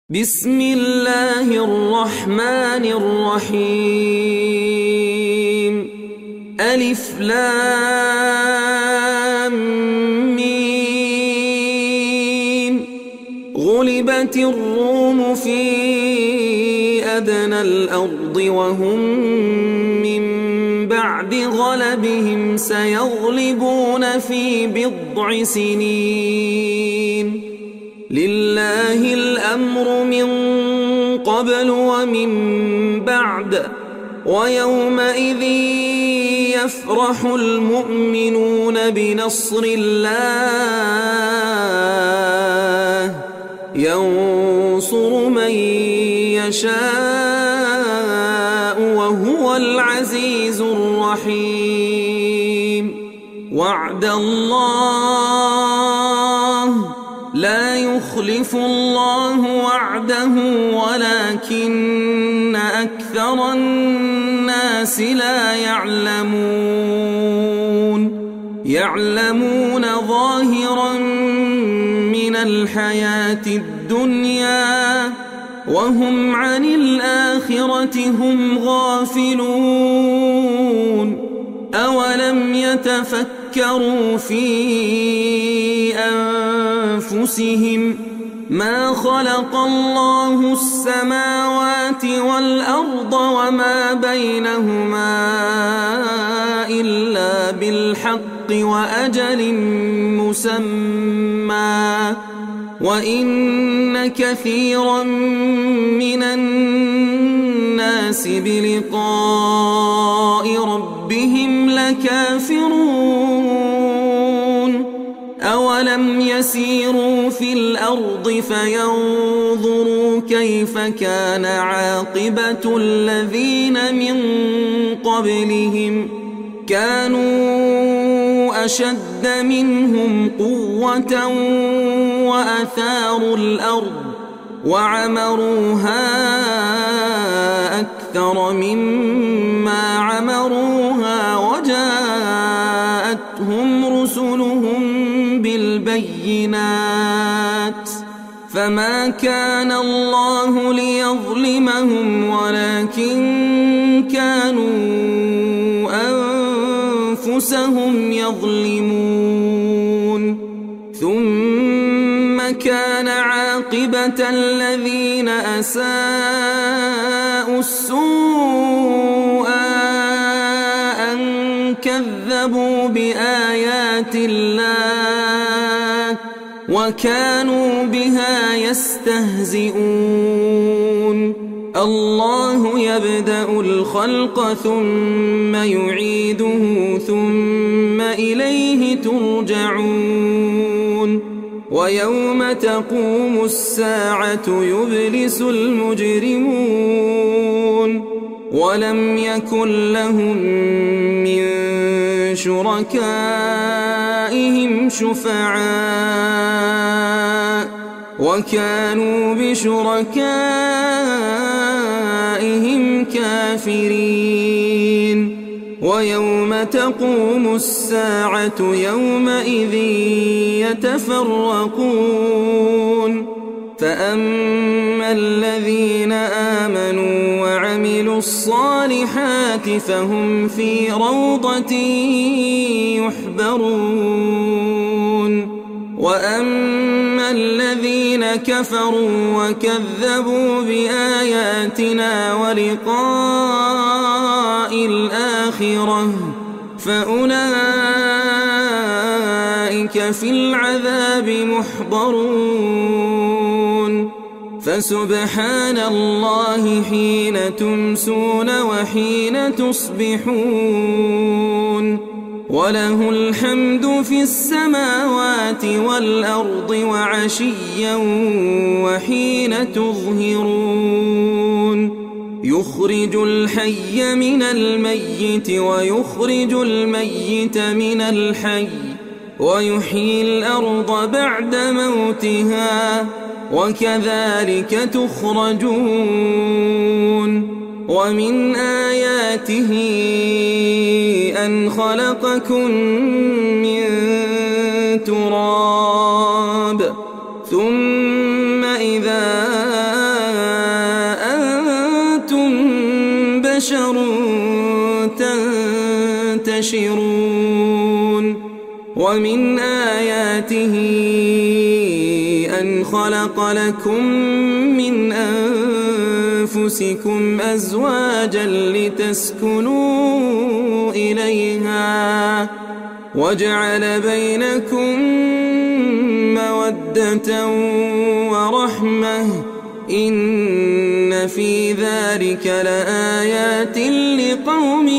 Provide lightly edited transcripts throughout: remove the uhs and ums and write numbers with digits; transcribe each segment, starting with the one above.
بسم الله الرحمن الرحيم ألف لام ميم غلبت الروم في أدنى الأرض وهم من بعد غلبهم سيغلبون في بضع سنين لله الأمر من قبل ومن بعد ويومئذ يفرح المؤمنون بنصر الله ينصر من يشاء وهو العزيز الرحيم وعد الله لا يخلف الله وعده ولكن أكثر الناس لا يعلمون ظاهرا من الحياة الدنيا وهم عن الآخرة هم غافلون أولم يتفكروا في أنفسهم ما خلق الله السماوات والأرض وما بينهما إلا بالحق وأجل مسمى وإن كثيرا من الناس بلقاء ربهم لكافرون أولم يسيروا في الأرض فينظروا كيف كان عاقبة الذين من قبلهم كانوا أشد منهم قوة وأثاروا الأرض وعمروها أكثر مما عمروها وجاءتهم رسلهم بالبينات فما كان الله ليظلمهم ولكن كانوا أنفسهم يظلمون ثم كان عاقبة الذين أساءوا السوء أن كذبوا بآيات الله وكانوا بها يستهزئون الله يبدأ الخلق ثم يعيده ثم إليه ترجعون ويوم تقوم الساعة يبلس المجرمون ولم يكن لهم من شركائهم شفعاء وكانوا بشركائهم كافرين ويوم تقوم الساعة يومئذ يتفرقون فأما الذين آمنوا وعملوا الصالحات فهم في روضة يحبرون وأما الذين كفروا وكذبوا بآياتنا ولقاء الآخرة فأولئك في العذاب محضرون فسبحان الله حين تمسون وحين تصبحون وله الحمد في السماوات والأرض وعشيا وحين تظهرون يخرج الحي من الميت ويخرج الميت من الحي ويحيي الأرض بعد موتها وكذلك تخرجون ومن آياته أن خلقكم من تراب ثم إذا بشر تنتشرون ومن آياته أن خلق لكم من أنفسكم أزواجا لتسكنوا إليها وجعل بينكم مودة ورحمة إن في ذلك لآيات لقوم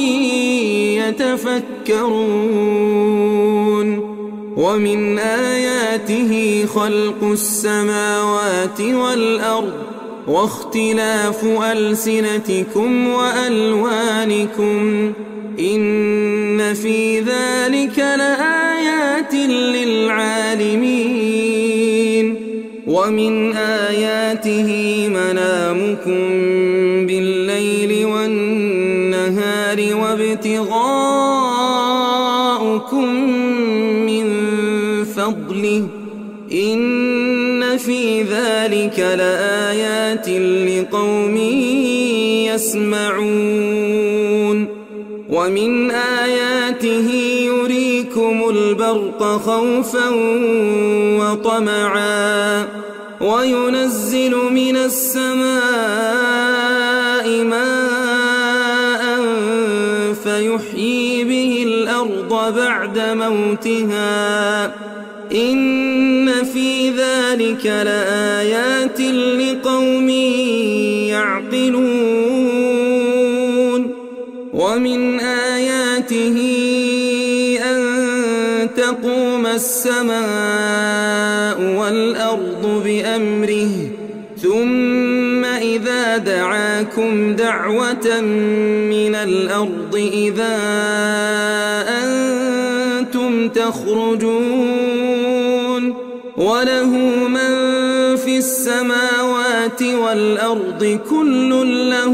يتفكرون ومن آياته خلق السماوات والأرض واختلاف ألسنتكم وألوانكم إن في ذلك لآيات للعالمين ومن آياته منامكم بالليل والنهار وابتغاؤكم من فضله إن في ذلك لآيات لقوم يسمعون ومن آياته يريكم البرق خوفا وطمعا وينزل من السماء ماء فيحيي به الأرض بعد موتها إن في ذلك لآيات لقوم يعقلون ومن آياته أن تقوم السماء والأرض بأمره ثم إذا دعاكم دعوة من الأرض إذا أنتم تخرجون وله من في السماوات والأرض كل له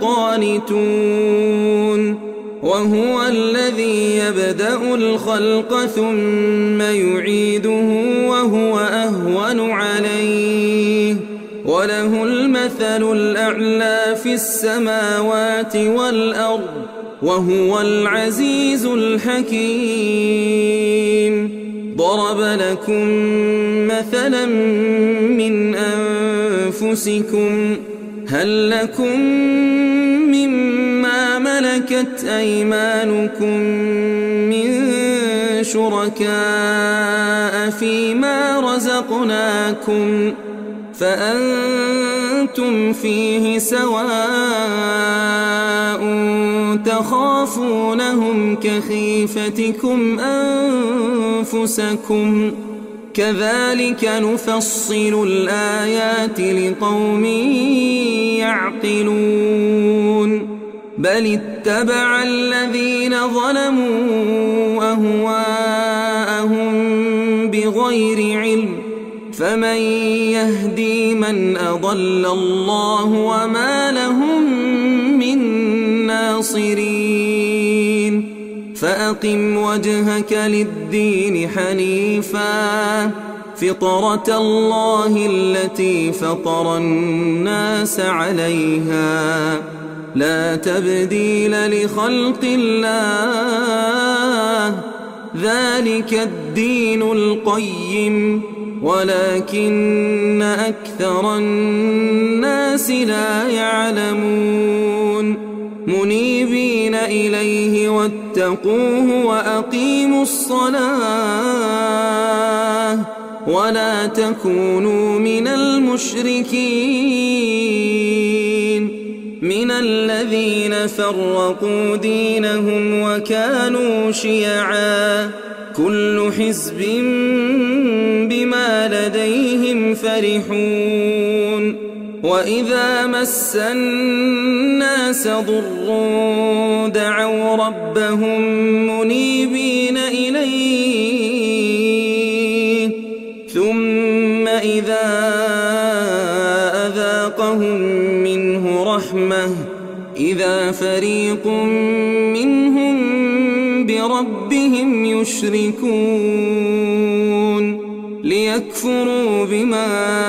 قانتون وهو الذي يبدأ الخلق ثم يعيده وهو أهون عليه وله المثل الأعلى في السماوات والأرض وهو العزيز الحكيم ضرب لكم مثلا من أنفسكم هل لكم مما ملكت أيمانكم من شركاء فيما رزقناكم فأنتم فيه سواء تخافونهم كخيفتكم أنفسكم كذلك نفصل الآيات لقوم يعقلون بل اتبع الذين ظلموا أهواءهم بغير علم فمن يهدي من أضل الله وما لهم من ناصرين فأقم وجهك للدين حنيفا فطرة الله التي فطر الناس عليها لا تبديل لخلق الله ذلك الدين القيم ولكن أكثر الناس لا يعلمون منيبين إليه واتقوه وأقيموا الصلاة ولا تكونوا من المشركين من الذين فرقوا دينهم وكانوا شيعا كل حزب بما لديهم فرحون وإذا مس الناس ضر دعوا ربهم منيبين إليه ثم إذا أذاقهم منه رحمة إذا فريق منهم بربهم يشركون ليكفروا بما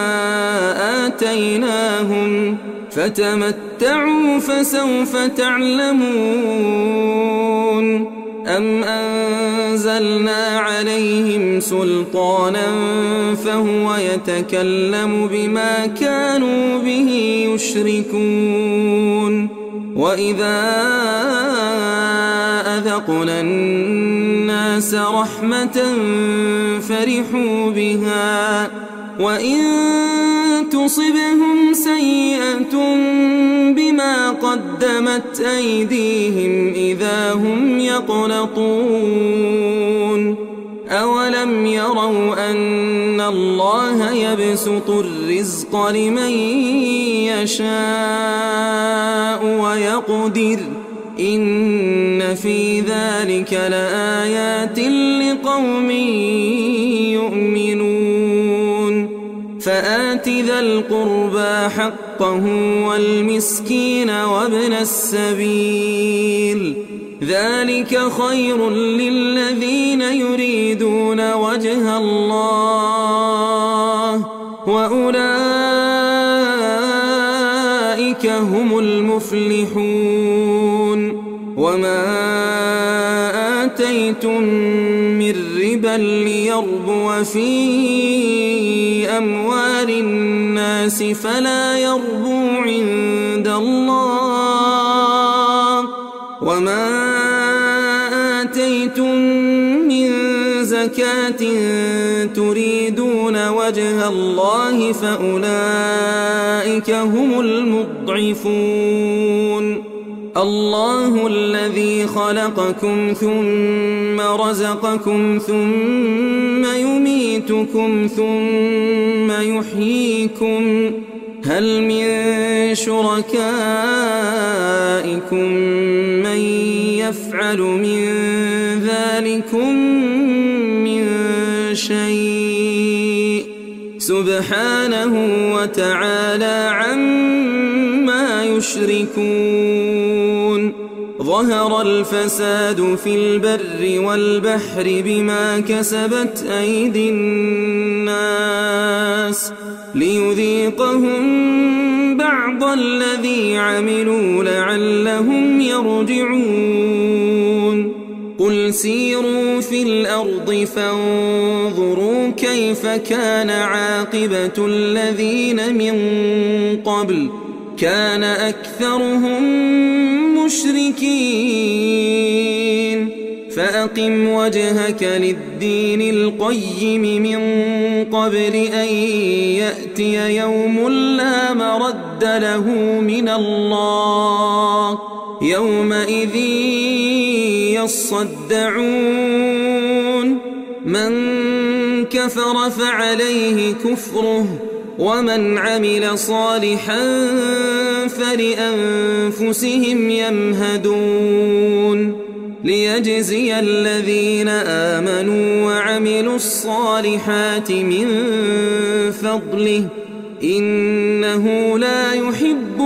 آتيناهم فتمتعوا فسوف تعلمون أم أنزلنا عليهم سلطانا فهو يتكلم بما كانوا به يشركون وإذا أذقنا الناس رحمة فرحوا بها وإن تصبهم سيئة بما قدمت أيديهم إذا هم يقنطون أولم يروا أن الله يبسط الرزق لمن يشاء ويقدر إن في ذلك لآيات لقوم يؤمنون فآت ذا القربى حقه والمسكين وابن السبيل ذلك خير للذين يريدون وجه الله وأولئك هم المفلحون وما آتيتم من ربا ليربو في أموال الناس فلا يربو عند الله وما آتيتم من زكاة تريدون وجه الله فأولئك هم المضعفون الله الذي خلقكم ثم رزقكم ثم يميتكم ثم يحييكم هل من شركائكم من يفعل من ذلكم من شيء سبحانه وتعالى عما يشركون ظهر الفساد في البر والبحر بما كسبت أيدي الناس ليذيقهم بعض الذي عملوا لعلهم يرجعون قل سيروا في الأرض فانظروا كيف كان عاقبة الذين من قبل كان أكثرهم مشركين فأقم وجهك للدين القيم من قبل أن يأتي يوم لا مرد له من الله يومئذ يصدعون من كفر فعليه كفره ومن عمل صالحا فلأنفسهم يمهدون ليجزي الذين آمنوا وعملوا الصالحات من فضله إنه لا يحب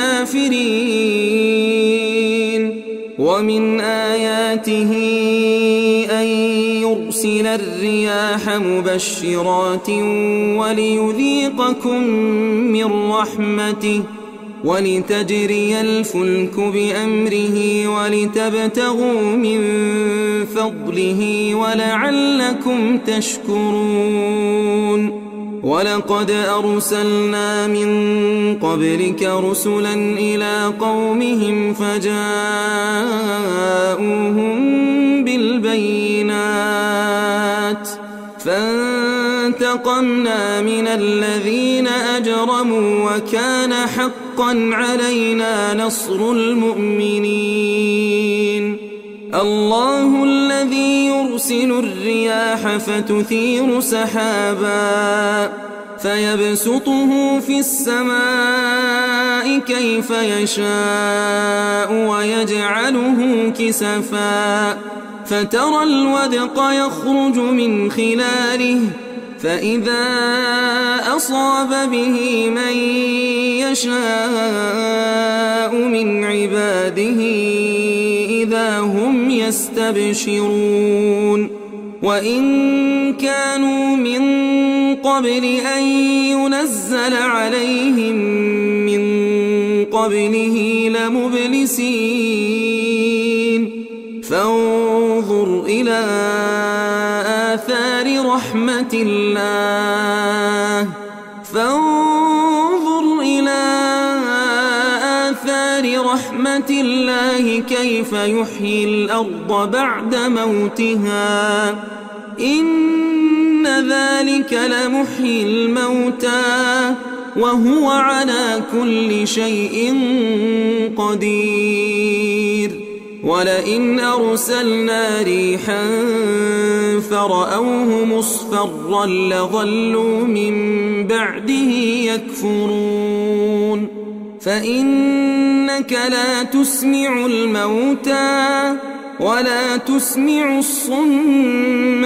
الكافرين ومن آياته أن يرسل الرياح مبشرات وليذيقكم من رحمته ولتجري الفلك بأمره ولتبتغوا من فضله ولعلكم تشكرون ولقد أرسلنا من قبلك رسلا إلى قومهم فجاءوهم بالبينات فانتقمنا من الذين أجرموا وكان حقا علينا نصر المؤمنين الله الذي يرسل الرياح فتثير سحابا فيبسطه في السماء كيف يشاء ويجعله كسفا فترى الودق يخرج من خلاله فإذا أصاب به من يشاء من عباده إذا هم يستبشرون وإن كانوا من قبل أن ينزل عليهم من قبله لمبلسين فانظر إلى آثار رحمة الله كيف يحيي الأرض بعد موتها إن ذلك لمحيي الموتى وهو على كل شيء قدير ولئن أرسلنا ريحا فرأوه مصفرا لظلوا من بعده يكفرون فإنك لا تسمع الموتى ولا تسمع الصم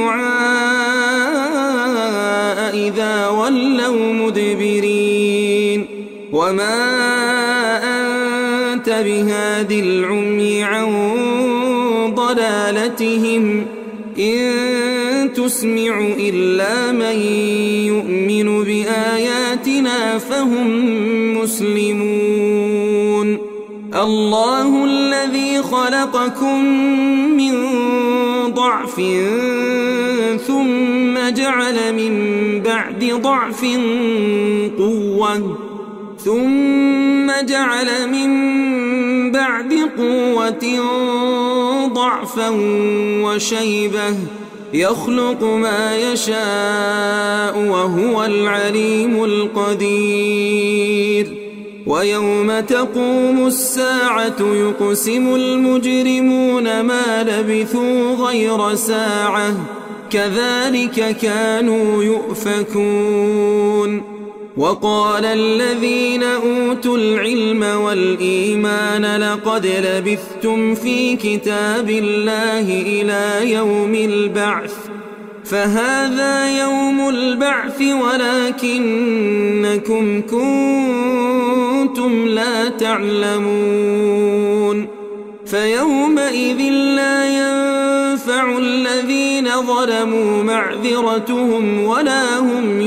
الدعاء إذا ولوا مدبرين وما أنت بهاد العمي عن ضلالتهم إن تسمع إلا من يؤمن بآياتنا فهم مسلمون الله الذي خلقكم من ضعف ثم جعل من بعد ضعف قوة ثم جعل من بعد قوة ضعفا وشيبة يخلق ما يشاء وهو العليم القدير ويوم تقوم الساعة يقسم المجرمون ما لبثوا غير ساعة كذلك كانوا يؤفكون وقال الذين أوتوا العلم والإيمان لقد لبثتم في كتاب الله إلى يوم البعث فهذا يوم البعث ولكنكم كنتم لا تعلمون فيومئذ لا ينفع الذين ظلموا معذرتهم ولا هم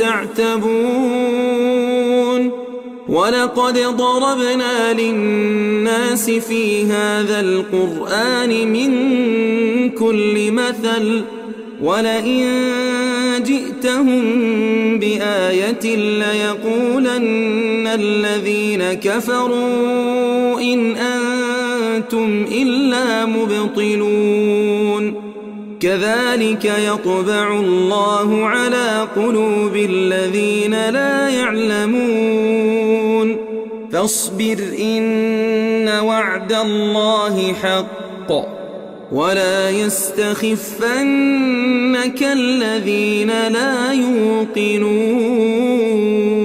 يستعتبون ولقد ضربنا للناس في هذا القرآن من كل مثل ولئن جئتهم بآية ليقولن الذين كفروا إن أنتم إلا مبطلون كذلك يطبع الله على قلوب الذين لا يعلمون فاصبر إن وعد الله حق ولا يستخفنك الذين لا يوقنون